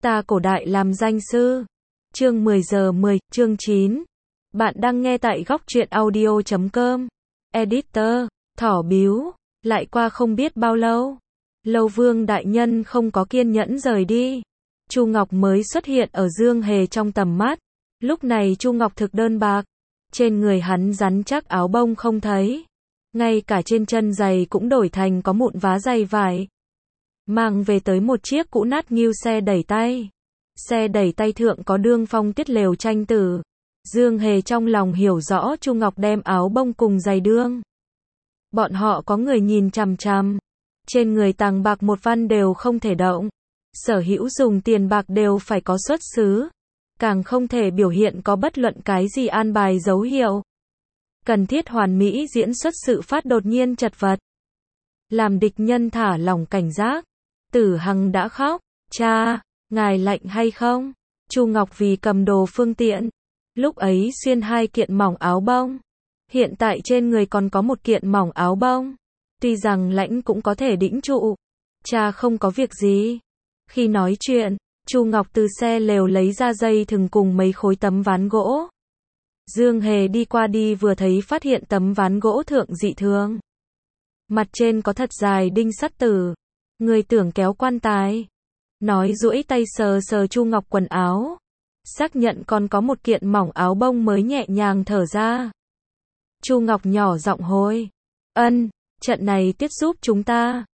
Ta cổ đại làm danh sư. Chương 10 giờ 10, chương 9. Bạn đang nghe tại góc truyện audio.com. Editor, thỏ biếu. Lại qua không biết bao lâu. Lâu Vương đại nhân không có kiên nhẫn rời đi. Chu Ngọc mới xuất hiện ở Dương Hề trong tầm mắt. Lúc này Chu Ngọc thực đơn bạc. Trên người hắn rắn chắc áo bông không thấy. Ngay cả trên chân giày cũng đổi thành có mụn vá giày vải. Mang về tới một chiếc cũ nát nghiêu xe đẩy tay. Xe đẩy tay thượng có đương phong tiết lều tranh tử. Dương Hề trong lòng hiểu rõ Chu Ngọc đem áo bông cùng giày đương. Bọn họ có người nhìn chằm chằm. Trên người tàng bạc một văn đều không thể động. Sở hữu dùng tiền bạc đều phải có xuất xứ. Càng không thể biểu hiện có bất luận cái gì an bài dấu hiệu. Cần thiết hoàn mỹ diễn xuất sự phát đột nhiên chật vật. Làm địch nhân thả lỏng cảnh giác. Tử Hằng đã khóc. Cha, ngài lạnh hay không? Chu Ngọc vì cầm đồ phương tiện. Lúc ấy xuyên 2 kiện mỏng áo bông. Hiện tại trên người còn có 1 kiện mỏng áo bông. Tuy rằng lạnh cũng có thể đĩnh trụ. Cha không có việc gì. Khi nói chuyện, Chu Ngọc từ xe lều lấy ra dây thừng cùng mấy khối tấm ván gỗ. Dương Hề đi qua đi vừa thấy phát hiện tấm ván gỗ thượng dị thường. Mặt trên có thật dài đinh sắt tử. Người tưởng kéo quan tài. Nói duỗi tay sờ sờ Chu Ngọc quần áo. Xác nhận còn có 1 kiện mỏng áo bông mới nhẹ nhàng thở ra. Chu Ngọc nhỏ giọng hối. Ân, trận này tiết giúp chúng ta.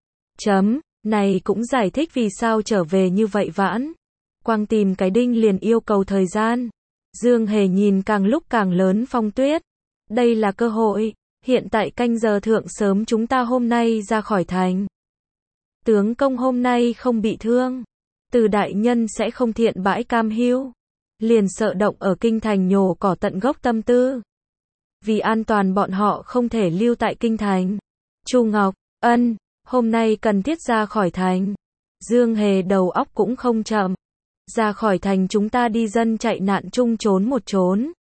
Này cũng giải thích vì sao trở về như vậy vãn. Quang tìm cái đinh liền yêu cầu thời gian. Dương Hề nhìn càng lúc càng lớn phong tuyết. Đây là cơ hội. Hiện tại canh giờ thượng sớm chúng ta hôm nay ra khỏi thành. Tướng công hôm nay không bị thương. Từ đại nhân sẽ không thiện bãi cam hưu. Liền sợ động ở kinh thành nhổ cỏ tận gốc tâm tư. Vì an toàn bọn họ không thể lưu tại kinh thành. Chu Ngọc, ân, hôm nay cần thiết ra khỏi thành. Dương Hề đầu óc cũng không chậm. Ra khỏi thành chúng ta đi dân chạy nạn chung trốn một trốn.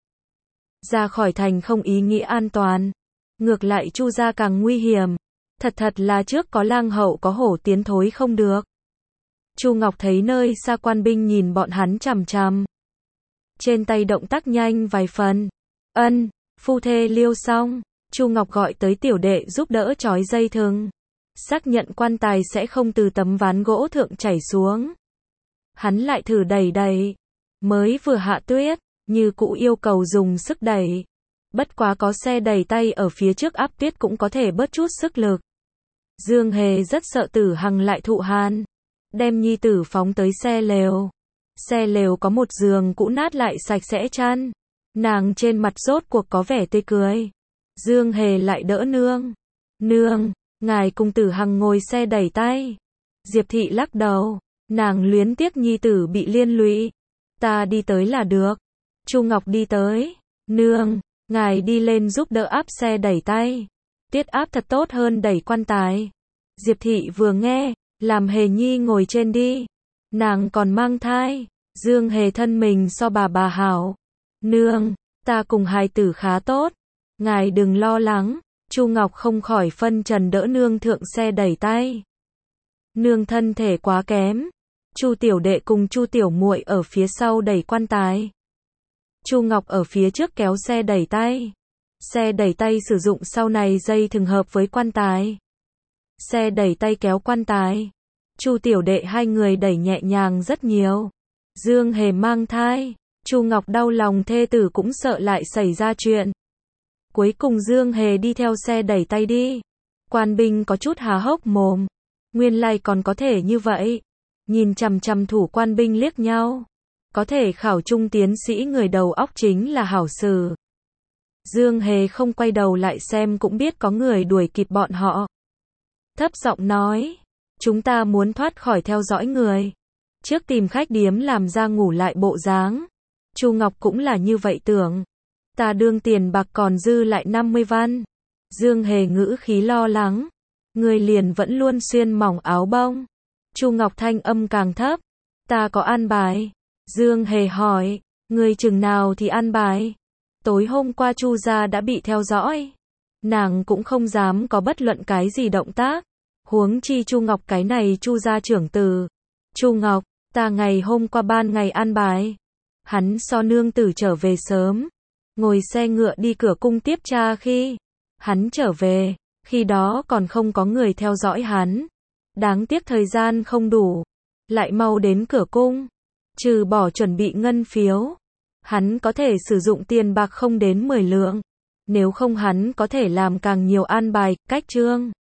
Ra khỏi thành không ý nghĩa an toàn. Ngược lại Chu gia càng nguy hiểm. Thật là trước có lang hậu có hổ tiến thối không được. Chu Ngọc thấy nơi xa quan binh nhìn bọn hắn chằm chằm. Trên tay động tác nhanh vài phần. Ân, phu thê liêu xong. Chu Ngọc gọi tới tiểu đệ giúp đỡ trói dây thừng. Xác nhận quan tài sẽ không từ tấm ván gỗ thượng chảy xuống. Hắn lại thử đẩy. Mới vừa hạ tuyết, như cũ yêu cầu dùng sức đẩy. Bất quá có xe đẩy tay ở phía trước áp tuyết cũng có thể bớt chút sức lực. Dương Hề rất sợ Tử Hằng lại thụ hàn. Đem nhi tử phóng tới xe lều. Xe lều có một giường cũ nát lại sạch sẽ chăn. Nàng trên mặt rốt cuộc có vẻ tươi cười. Dương Hề lại đỡ nương. Nương, ngài cùng Tử Hằng ngồi xe đẩy tay. Diệp Thị lắc đầu. Nàng luyến tiếc nhi tử bị liên lụy. Ta đi tới là được. Chu Ngọc đi tới. Nương, ngài đi lên giúp đỡ áp xe đẩy tay. Tiết áp thật tốt hơn đẩy quan tài. Diệp Thị vừa nghe, làm Hề nhi ngồi trên đi. Nàng còn mang thai. Dương Hề thân mình so bà hảo. Nương, ta cùng hài tử khá tốt. Ngài đừng lo lắng. Chu Ngọc không khỏi phân trần đỡ nương thượng xe đẩy tay. Nương thân thể quá kém. Chu tiểu đệ cùng Chu tiểu muội ở phía sau đẩy quan tài. Chu Ngọc ở phía trước kéo xe đẩy tay. Xe đẩy tay sử dụng sau này dây thừng hợp với quan tài. Xe đẩy tay kéo quan tài. Chu tiểu đệ 2 người đẩy nhẹ nhàng rất nhiều. Dương Hề mang thai. Chu Ngọc đau lòng thê tử cũng sợ lại xảy ra chuyện. Cuối cùng Dương Hề đi theo xe đẩy tay đi. Quan binh có chút há hốc mồm. Nguyên lai còn có thể như vậy. Nhìn chằm chằm thủ quan binh liếc nhau. Có thể khảo trung tiến sĩ người đầu óc chính là hảo sử. Dương Hề không quay đầu lại xem cũng biết có người đuổi kịp bọn họ. Thấp giọng nói. Chúng ta muốn thoát khỏi theo dõi người. Trước tìm khách điếm làm ra ngủ lại bộ dáng. Chu Ngọc cũng là như vậy tưởng. Ta đương tiền bạc còn dư lại 50 văn. Dương Hề ngữ khí lo lắng. Người liền vẫn luôn xuyên mỏng áo bông. Chu Ngọc thanh âm càng thấp. Ta có an bài. Dương Hề hỏi. Người chừng nào thì an bài. Tối hôm qua Chu gia đã bị theo dõi. Nàng cũng không dám có bất luận cái gì động tác. Huống chi Chu Ngọc cái này Chu gia trưởng tử. Chu Ngọc, Ta ngày hôm qua ban ngày an bài. Hắn so nương tử trở về sớm. Ngồi xe ngựa đi cửa cung tiếp cha khi hắn trở về. Khi đó còn không có người theo dõi hắn. Đáng tiếc thời gian không đủ. Lại mau đến cửa cung. Trừ bỏ chuẩn bị ngân phiếu. Hắn có thể sử dụng tiền bạc không đến 10 lượng. Nếu không hắn có thể làm càng nhiều an bài, cách trương.